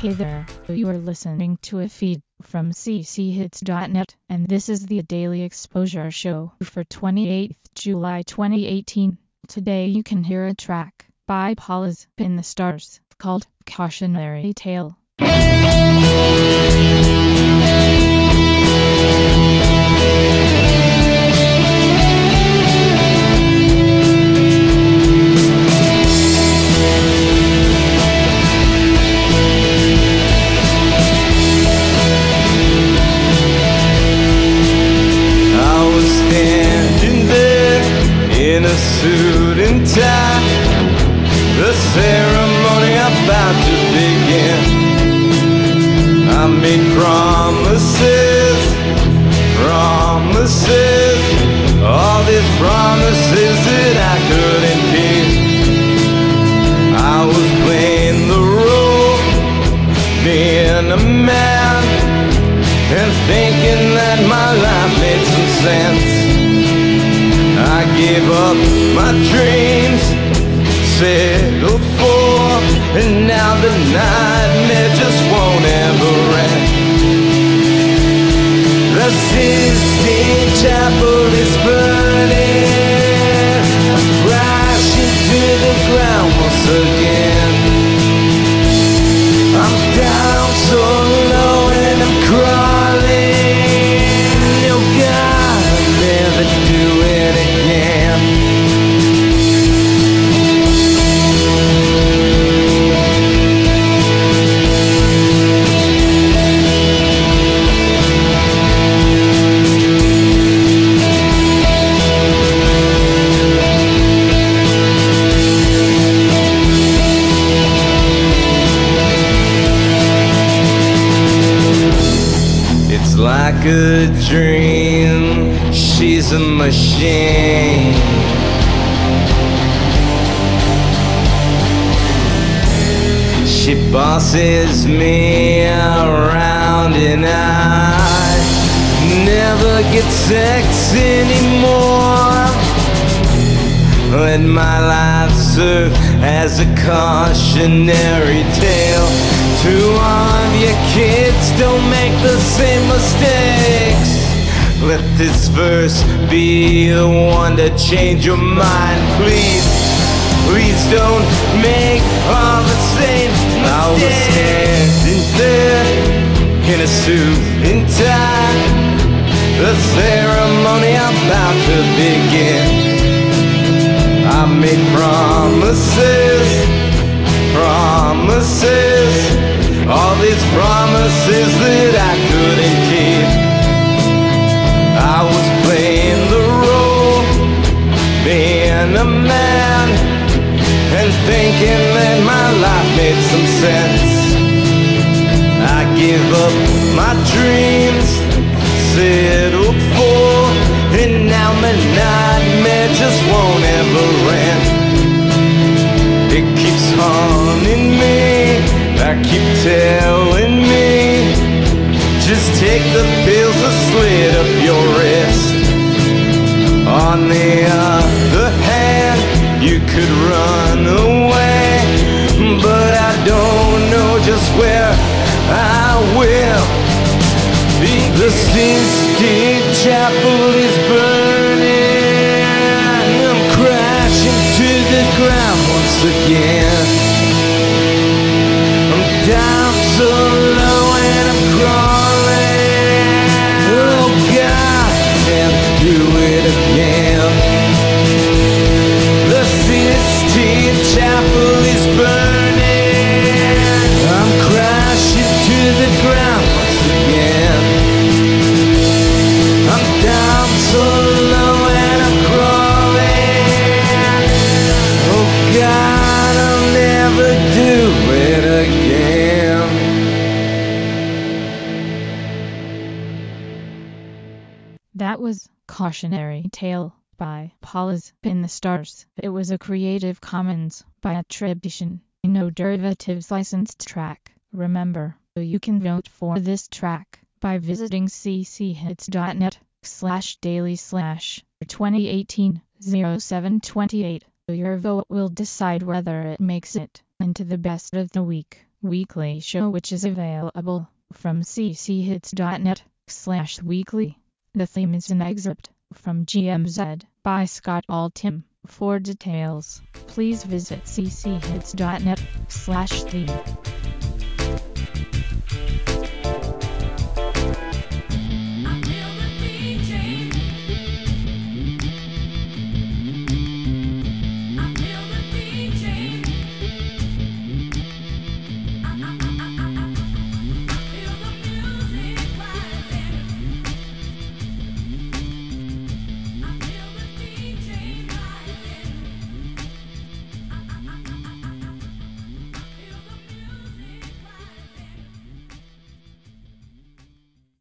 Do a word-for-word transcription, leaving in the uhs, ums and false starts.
Hey there, you are listening to a feed from c c hits dot net, and this is the Daily Exposure Show for twenty-eighth of July twenty eighteen. Today you can hear a track by Paula's in the Stars called Cautionary Tale. Suit and tie, the ceremony about to begin. I made promises, promises, all these promises that I couldn't keep. I was playing the role, being a man, and thinking that my life made some sense. I gave up my dreams, settled for, and now the nightmare just won't ever end. The Sistine Chapel is burning, I'm crashing to the ground once again. I'm down so low and I'm crawling. Oh God, I'll never do it again. It's like a dream, she's a machine. She bosses me around and I never get sex anymore. Let my life serve as a cautionary tale to all of your kids, don't make the same mistakes. Let this verse be the one to change your mind, please. Please don't make all the same mistakes. I was standing there in a suit and tie, the ceremony about to begin. I made promises, promises, all these promises that I couldn't keep. I was playing the role, being a man, and thinking that my life made some sense. I gave up my dreams, settled for, and now my nightmare just won't ever end. It keeps haunting me, I keep telling me, just take the pills or slit up your wrist. On the other hand, you could run away, but I don't know just where I will. The Sistine Chapel is burning, I'm crashing to the ground once again. I'm down so low and I'm crawling. Oh God, never do it again. The Sistine Chapel is burning, I'm crashing to the ground once again. I'm down so low and I'm crawling. Oh God, I'll never do it again. That was Cautionary Tale by Paula's in the Stars. It was a Creative Commons by attribution, no derivatives licensed track. Remember, you can vote for this track by visiting c c hits dot net slash daily slash twenty eighteen oh seven twenty-eight. Your vote will decide whether it makes it into the best of the week. weekly show which is available from cchits.net slash weekly. The theme is an excerpt from G M Z by Scott Altham. For details, please visit cchits.net slash theme.